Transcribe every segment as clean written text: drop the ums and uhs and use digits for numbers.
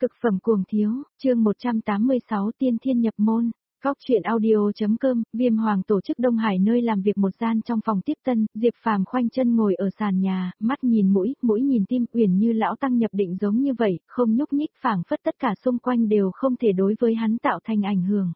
Cực phẩm cuồng thiếu, chương 186 tiên thiên nhập môn. Góc truyện audio.com, Viêm Hoàng tổ chức Đông Hải nơi làm việc một gian trong phòng tiếp tân, Diệp Phàm khoanh chân ngồi ở sàn nhà, mắt nhìn mũi nhìn tim, uyển như lão tăng nhập định giống như vậy, không nhúc nhích, phảng phất tất cả xung quanh đều không thể đối với hắn tạo thành ảnh hưởng.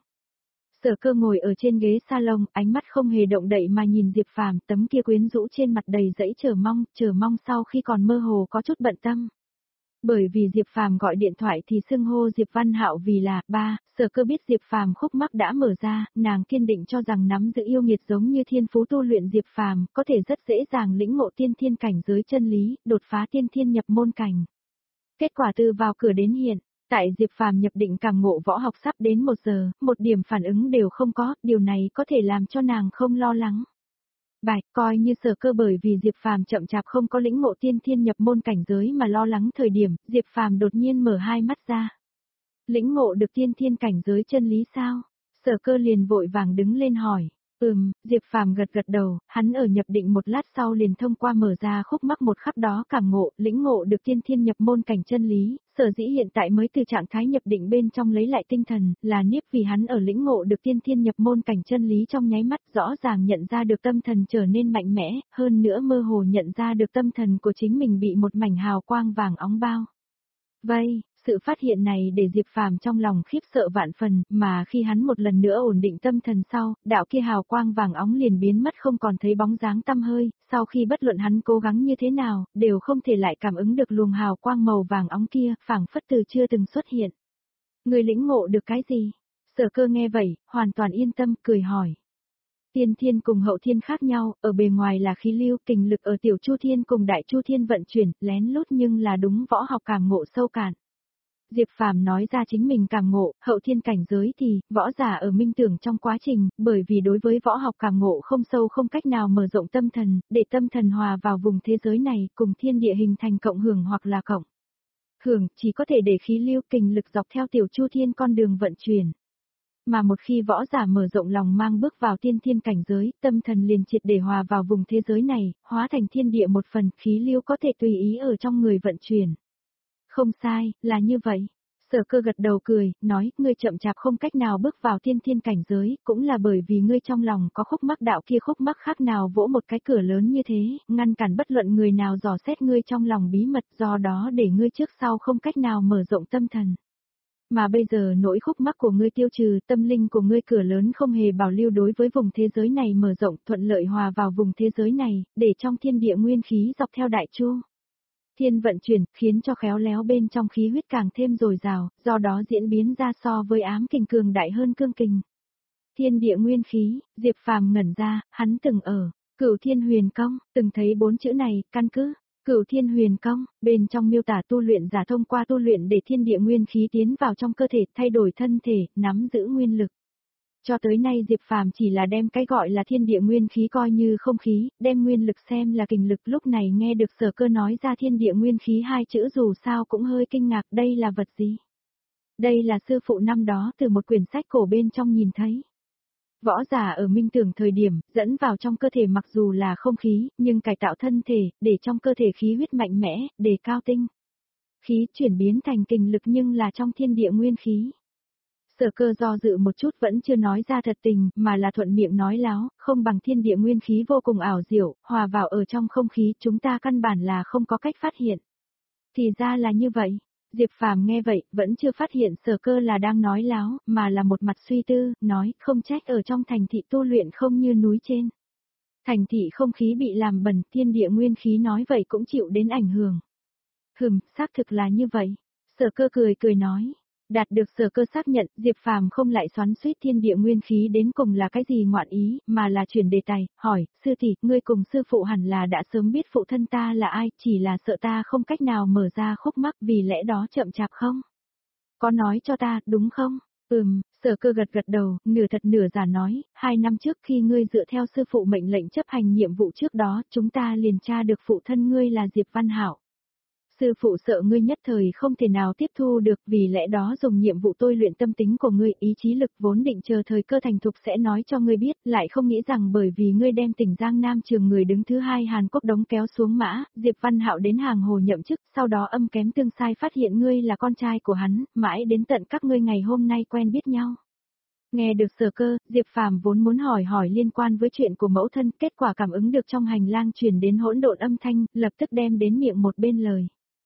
Sở Cơ ngồi ở trên ghế salon, ánh mắt không hề động đậy mà nhìn Diệp Phàm, tấm kia quyến rũ trên mặt đầy dẫy chờ mong sau khi còn mơ hồ có chút bận tâm. Bởi vì Diệp Phàm gọi điện thoại thì xưng hô Diệp Văn Hạo vì là ba, Sở Cơ biết Diệp Phàm khúc mắc đã mở ra, nàng kiên định cho rằng nắm giữ yêu nghiệt giống như thiên phú tu luyện Diệp Phàm có thể rất dễ dàng lĩnh ngộ tiên thiên cảnh giới chân lý, đột phá tiên thiên nhập môn cảnh. Kết quả từ vào cửa đến hiện, tại Diệp Phàm nhập định càng ngộ võ học sắp đến 1 giờ, một điểm phản ứng đều không có, điều này có thể làm cho nàng không lo lắng. Bài, coi như Sở Cơ bởi vì Diệp Phàm chậm chạp không có lĩnh ngộ tiên thiên nhập môn cảnh giới mà lo lắng thời điểm, Diệp Phàm đột nhiên mở hai mắt ra. Lĩnh ngộ được tiên thiên cảnh giới chân lý sao? Sở Cơ liền vội vàng đứng lên hỏi. Diệp Phàm gật đầu, hắn ở nhập định một lát sau liền thông qua mở ra khúc mắc một khắc đó cảm ngộ, lĩnh ngộ được tiên thiên nhập môn cảnh chân lý, sở dĩ hiện tại mới từ trạng thái nhập định bên trong lấy lại tinh thần, là niếp vì hắn ở lĩnh ngộ được tiên thiên nhập môn cảnh chân lý trong nháy mắt rõ ràng nhận ra được tâm thần trở nên mạnh mẽ, hơn nữa mơ hồ nhận ra được tâm thần của chính mình bị một mảnh hào quang vàng óng bao. Vậy, sự phát hiện này để Diệp Phàm trong lòng khiếp sợ vạn phần, mà khi hắn một lần nữa ổn định tâm thần sau, đạo kia hào quang vàng óng liền biến mất không còn thấy bóng dáng tăm hơi, sau khi bất luận hắn cố gắng như thế nào, đều không thể lại cảm ứng được luồng hào quang màu vàng óng kia, phảng phất từ chưa từng xuất hiện. Người lĩnh ngộ được cái gì? Sở Cơ nghe vậy, hoàn toàn yên tâm, cười hỏi. Tiên thiên cùng hậu thiên khác nhau, ở bề ngoài là khí lưu, kình lực ở tiểu chu thiên cùng đại chu thiên vận chuyển, lén lút nhưng là đúng võ học cảm ngộ sâu cạn. Diệp Phàm nói ra chính mình cảm ngộ, hậu thiên cảnh giới thì, võ giả ở minh tưởng trong quá trình, bởi vì đối với võ học cảm ngộ không sâu không cách nào mở rộng tâm thần, để tâm thần hòa vào vùng thế giới này, cùng thiên địa hình thành cộng hưởng hoặc là cộng hưởng, chỉ có thể để khí lưu kình lực dọc theo tiểu chu thiên con đường vận chuyển. Mà một khi võ giả mở rộng lòng mang bước vào tiên thiên cảnh giới, tâm thần liền triệt để hòa vào vùng thế giới này, hóa thành thiên địa một phần, khí lưu có thể tùy ý ở trong người vận chuyển. Không sai, là như vậy. Sở Cơ gật đầu cười, nói, ngươi chậm chạp không cách nào bước vào tiên thiên cảnh giới, cũng là bởi vì ngươi trong lòng có khúc mắc đạo kia khúc mắc khác nào vỗ một cái cửa lớn như thế, ngăn cản bất luận người nào dò xét ngươi trong lòng bí mật, do đó để ngươi trước sau không cách nào mở rộng tâm thần. Mà bây giờ nỗi khúc mắc của ngươi tiêu trừ, tâm linh của ngươi cửa lớn không hề bảo lưu đối với vùng thế giới này mở rộng, thuận lợi hòa vào vùng thế giới này, để trong thiên địa nguyên khí dọc theo đại chu thiên vận chuyển, khiến cho khéo léo bên trong khí huyết càng thêm dồi dào, do đó diễn biến ra so với ám kình cường đại hơn cương kình. Thiên địa nguyên khí, Diệp Phàm ngẩn ra, hắn từng ở Cửu Thiên Huyền Công, từng thấy 4 chữ này, căn cứ Cửu Thiên Huyền Công, bên trong miêu tả tu luyện giả thông qua tu luyện để thiên địa nguyên khí tiến vào trong cơ thể, thay đổi thân thể, nắm giữ nguyên lực. Cho tới nay Diệp Phàm chỉ là đem cái gọi là thiên địa nguyên khí coi như không khí, đem nguyên lực xem là kình lực, lúc này nghe được Sở Cơ nói ra thiên địa nguyên khí hai chữ dù sao cũng hơi kinh ngạc, đây là vật gì? Đây là sư phụ năm đó từ một quyển sách cổ bên trong nhìn thấy. Võ giả ở minh tưởng thời điểm, dẫn vào trong cơ thể mặc dù là không khí, nhưng cải tạo thân thể, để trong cơ thể khí huyết mạnh mẽ, để cao tinh khí chuyển biến thành kình lực nhưng là trong thiên địa nguyên khí. Sở Cơ do dự một chút vẫn chưa nói ra thật tình, mà là thuận miệng nói láo, không bằng thiên địa nguyên khí vô cùng ảo diệu, hòa vào ở trong không khí, chúng ta căn bản là không có cách phát hiện. Thì ra là như vậy. Diệp Phàm nghe vậy, vẫn chưa phát hiện Sở Cơ là đang nói láo, mà là một mặt suy tư, nói, không trách ở trong thành thị tu luyện không như núi trên. Thành thị không khí bị làm bẩn, thiên địa nguyên khí nói vậy cũng chịu đến ảnh hưởng. Xác thực là như vậy. Sở Cơ cười nói. Đạt được Sở Cơ xác nhận, Diệp Phàm không lại xoắn xuýt thiên địa nguyên khí đến cùng là cái gì ngoạn ý, mà là chuyển đề tài, hỏi, sư tỷ, ngươi cùng sư phụ hẳn là đã sớm biết phụ thân ta là ai, chỉ là sợ ta không cách nào mở ra khúc mắc vì lẽ đó chậm chạp không? Có nói cho ta, đúng không? Sở Cơ gật đầu, nửa thật nửa giả nói, 2 năm trước khi ngươi dựa theo sư phụ mệnh lệnh chấp hành nhiệm vụ trước đó, chúng ta liền tra được phụ thân ngươi là Diệp Văn Hạo. Sư phụ sợ ngươi nhất thời không thể nào tiếp thu được, vì lẽ đó dùng nhiệm vụ tôi luyện tâm tính của ngươi, ý chí lực vốn định chờ thời cơ thành thục sẽ nói cho ngươi biết, lại không nghĩ rằng bởi vì ngươi đem tỉnh Giang Nam trường người đứng thứ 2 Hàn Quốc đống kéo xuống mã, Diệp Văn Hạo đến hàng hồ nhậm chức, sau đó âm kém tương sai phát hiện ngươi là con trai của hắn, mãi đến tận các ngươi ngày hôm nay quen biết nhau. Nghe được Sở Cơ, Diệp Phàm vốn muốn hỏi liên quan với chuyện của mẫu thân, kết quả cảm ứng được trong hành lang truyền đến hỗn độn âm thanh, lập tức đem đến miệng một bên lời.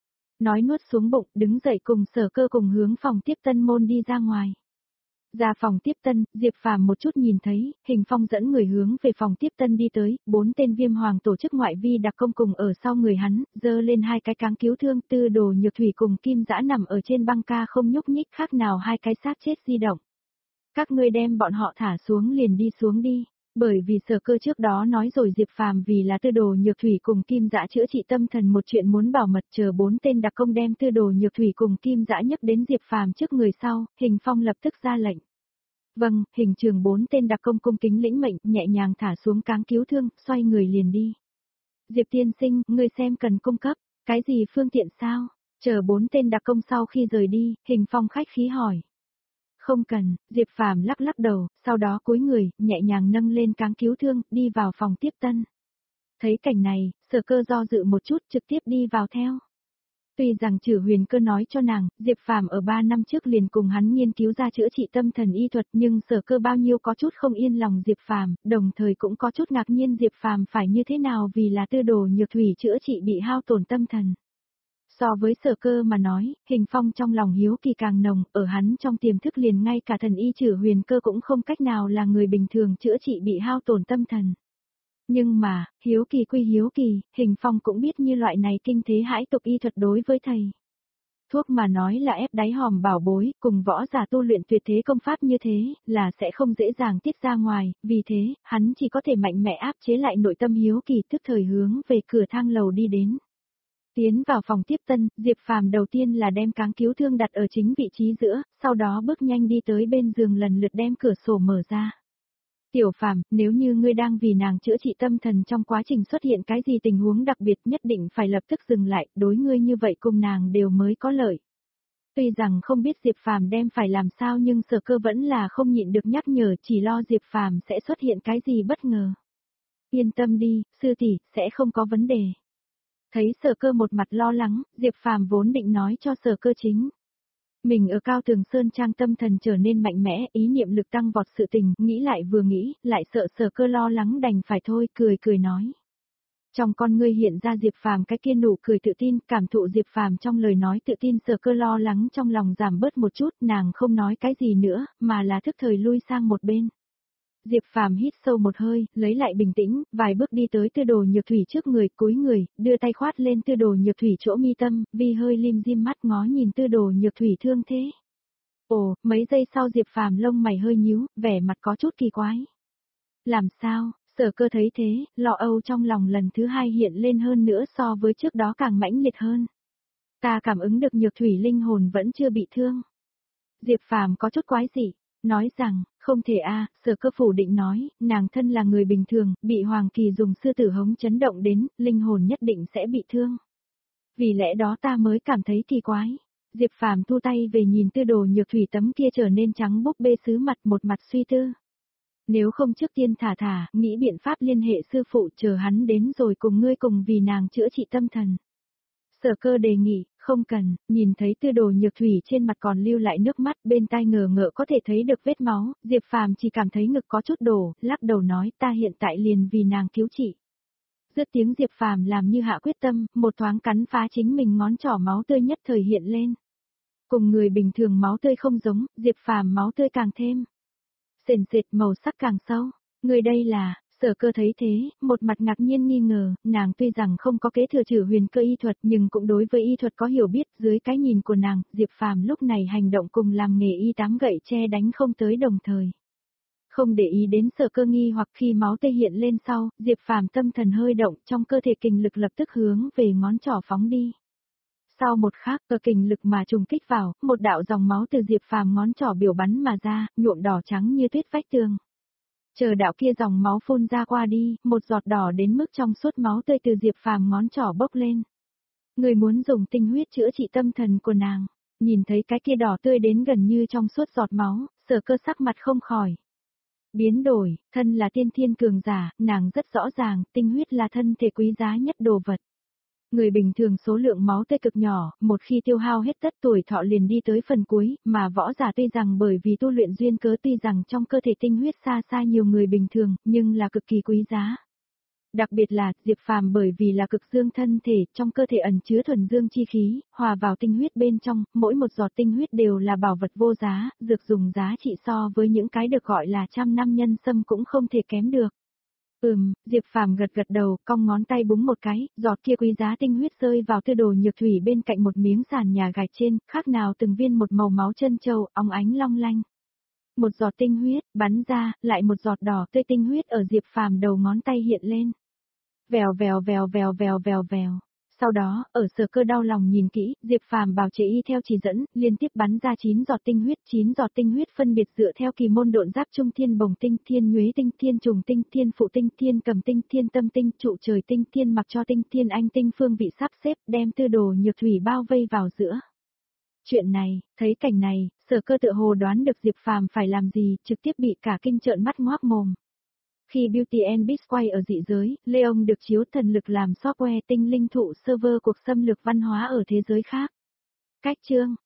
Nói nuốt xuống bụng, đứng dậy cùng Sở Cơ cùng hướng phòng tiếp tân môn đi ra ngoài. Ra phòng tiếp tân, Diệp Phàm một chút nhìn thấy, Hình Phong dẫn người hướng về phòng tiếp tân đi tới, 4 tên Viêm Hoàng tổ chức ngoại vi đặc công cùng ở sau người hắn, giơ lên 2 cái cáng cứu thương, Tư Đồ Nhược Thủy cùng Kim Dã nằm ở trên băng ca không nhúc nhích khác nào 2 cái xác chết di động. Các ngươi đem bọn họ thả xuống liền đi xuống đi. Bởi vì Sở Cơ trước đó nói rồi Diệp Phàm vì là Tư Đồ Nhược Thủy cùng Kim Dã chữa trị tâm thần một chuyện muốn bảo mật, chờ 4 tên đặc công đem Tư Đồ Nhược Thủy cùng Kim Dã nhấc đến Diệp Phàm trước người sau, Hình Phong lập tức ra lệnh. Vâng, hình trường 4 tên đặc công cung kính lĩnh mệnh, nhẹ nhàng thả xuống cáng cứu thương, xoay người liền đi. Diệp tiên sinh, ngươi xem cần cung cấp, cái gì phương tiện sao? Chờ 4 tên đặc công sau khi rời đi, Hình Phong khách khí hỏi. Không cần, Diệp Phàm lắc lắc đầu, sau đó cúi người, nhẹ nhàng nâng lên cáng cứu thương, đi vào phòng tiếp tân. Thấy cảnh này, Sở Cơ do dự một chút trực tiếp đi vào theo. Tuy rằng Trử Huyền Cơ nói cho nàng, Diệp Phàm ở 3 năm trước liền cùng hắn nghiên cứu ra chữa trị tâm thần y thuật, nhưng Sở Cơ bao nhiêu có chút không yên lòng Diệp Phàm, đồng thời cũng có chút ngạc nhiên Diệp Phàm phải như thế nào vì là Tư Đồ Nhược Thủy chữa trị bị hao tổn tâm thần. So với Sở Cơ mà nói, Hình Phong trong lòng hiếu kỳ càng nồng, ở hắn trong tiềm thức liền ngay cả thần y Trử Huyền Cơ cũng không cách nào là người bình thường chữa trị bị hao tổn tâm thần. Nhưng mà, hiếu kỳ quy hiếu kỳ, Hình Phong cũng biết như loại này kinh thế hãi tục y thuật đối với thầy. Thuốc mà nói là ép đáy hòm bảo bối, cùng võ giả tu luyện tuyệt thế công pháp như thế, là sẽ không dễ dàng tiết ra ngoài, vì thế, hắn chỉ có thể mạnh mẽ áp chế lại nội tâm hiếu kỳ tức thời hướng về cửa thang lầu đi đến. Tiến vào phòng tiếp tân, Diệp Phàm đầu tiên là đem cáng cứu thương đặt ở chính vị trí giữa, sau đó bước nhanh đi tới bên giường lần lượt đem cửa sổ mở ra. Tiểu Phàm, nếu như ngươi đang vì nàng chữa trị tâm thần trong quá trình xuất hiện cái gì tình huống đặc biệt nhất định phải lập tức dừng lại, đối ngươi như vậy cùng nàng đều mới có lợi. Tuy rằng không biết Diệp Phàm đem phải làm sao nhưng Sở Cơ vẫn là không nhịn được nhắc nhở, chỉ lo Diệp Phàm sẽ xuất hiện cái gì bất ngờ. Yên tâm đi, sư tỷ, sẽ không có vấn đề. Thấy Sở Cơ một mặt lo lắng, Diệp Phàm vốn định nói cho Sở Cơ chính. Mình ở Cao Tường Sơn Trang tâm thần trở nên mạnh mẽ, ý niệm lực tăng vọt sự tình, nghĩ lại vừa nghĩ, lại sợ Sở Cơ lo lắng đành phải thôi, cười nói. Trong con ngươi hiện ra Diệp Phàm cái kia nụ cười tự tin, cảm thụ Diệp Phàm trong lời nói tự tin, Sở Cơ lo lắng trong lòng giảm bớt một chút, nàng không nói cái gì nữa, mà là thức thời lui sang một bên. Diệp Phàm hít sâu một hơi, lấy lại bình tĩnh, vài bước đi tới Tư Đồ Nhược Thủy trước người, cúi người, đưa tay khoát lên Tư Đồ Nhược Thủy chỗ mi tâm, vi hơi lim dim mắt ngó nhìn Tư Đồ Nhược Thủy thương thế. Ồ, mấy giây sau Diệp Phàm lông mày hơi nhíu, vẻ mặt có chút kỳ quái. Làm sao? Sở Cơ thấy thế, lo âu trong lòng lần thứ 2 hiện lên hơn nữa so với trước đó càng mãnh liệt hơn. Ta cảm ứng được Nhược Thủy linh hồn vẫn chưa bị thương. Diệp Phàm có chút quái dị. Nói rằng, không thể Sở Cơ phủ định nói, nàng thân là người bình thường, bị Hoàng Kỳ dùng sư tử hống chấn động đến, linh hồn nhất định sẽ bị thương. Vì lẽ đó ta mới cảm thấy kỳ quái. Diệp Phàm thu tay về nhìn Tư Đồ Nhược Thủy tấm kia trở nên trắng búp bê sứ mặt một mặt suy tư. Nếu không trước tiên thả, nghĩ biện pháp liên hệ sư phụ chờ hắn đến rồi cùng ngươi cùng vì nàng chữa trị tâm thần. Sở Cơ đề nghị, không cần, nhìn thấy Tư Đồ Nhược Thủy trên mặt còn lưu lại nước mắt, bên tai ngờ ngợ có thể thấy được vết máu, Diệp Phàm chỉ cảm thấy ngực có chút đổ, lắc đầu nói ta hiện tại liền vì nàng cứu trị. Dứt tiếng Diệp Phàm làm như hạ quyết tâm, một thoáng cắn phá chính mình ngón trỏ máu tươi nhất thời hiện lên. Cùng người bình thường máu tươi không giống, Diệp Phàm máu tươi càng thêm sền sệt màu sắc càng sâu. Người đây là, Sở Cơ thấy thế, một mặt ngạc nhiên nghi ngờ, nàng tuy rằng không có kế thừa Trử Huyền Cơ y thuật nhưng cũng đối với y thuật có hiểu biết, dưới cái nhìn của nàng, Diệp Phàm lúc này hành động cùng làm nghề y táng gậy che đánh không tới đồng thời. Không để ý đến Sở Cơ nghi hoặc khi máu tê hiện lên sau, Diệp Phàm tâm thần hơi động, trong cơ thể kình lực lập tức hướng về ngón trỏ phóng đi. Sau một khắc, kình lực mà trùng kích vào, một đạo dòng máu từ Diệp Phàm ngón trỏ biểu bắn mà ra, nhuộm đỏ trắng như tuyết vách tường. Chờ đạo kia dòng máu phun ra qua đi, một giọt đỏ đến mức trong suốt máu tươi từ Diệp Phàm ngón trỏ bốc lên. Người muốn dùng tinh huyết chữa trị tâm thần của nàng. Nhìn thấy cái kia đỏ tươi đến gần như trong suốt giọt máu, Sở Cơ sắc mặt không khỏi biến đổi, thân là tiên thiên cường giả, nàng rất rõ ràng, tinh huyết là thân thể quý giá nhất đồ vật. Người bình thường số lượng máu tươi cực nhỏ, một khi tiêu hao hết tất tuổi thọ liền đi tới phần cuối, mà võ giả tuy rằng bởi vì tu luyện duyên cớ tuy rằng trong cơ thể tinh huyết xa xa nhiều người bình thường, nhưng là cực kỳ quý giá. Đặc biệt là, Diệp Phàm bởi vì là cực dương thân thể, trong cơ thể ẩn chứa thuần dương chi khí, hòa vào tinh huyết bên trong, mỗi một giọt tinh huyết đều là bảo vật vô giá, dược dùng giá trị so với những cái được gọi là trăm năm nhân sâm cũng không thể kém được. Diệp Phàm gật gật đầu, cong ngón tay búng một cái, giọt kia quý giá tinh huyết rơi vào tư đồ nhược thủy bên cạnh một miếng sàn nhà gạch trên, khác nào từng viên một màu máu chân châu, óng ánh long lanh. Một giọt tinh huyết, bắn ra, lại một giọt đỏ tươi tinh huyết ở Diệp Phàm đầu ngón tay hiện lên. Vèo vèo vèo vèo vèo vèo vèo. Sau đó, ở Sở Cơ đau lòng nhìn kỹ, Diệp Phàm bảo chế y theo chỉ dẫn, liên tiếp bắn ra 9 giọt tinh huyết phân biệt dựa theo kỳ môn độn giáp trung thiên bồng tinh, thiên nhuế tinh, thiên trùng tinh, thiên phụ tinh, thiên cầm tinh, thiên tâm tinh, trụ trời tinh, thiên mặc cho tinh, thiên anh tinh phương vị sắp xếp, đem tư đồ nhược thủy bao vây vào giữa. Chuyện này, thấy cảnh này, Sở Cơ tựa hồ đoán được Diệp Phàm phải làm gì, trực tiếp bị cả kinh trợn mắt ngoác mồm. Khi Beauty and Beast quay ở dị giới, Leon được chiếu thần lực làm software tinh linh thụ server cuộc xâm lược văn hóa ở thế giới khác. Cách chương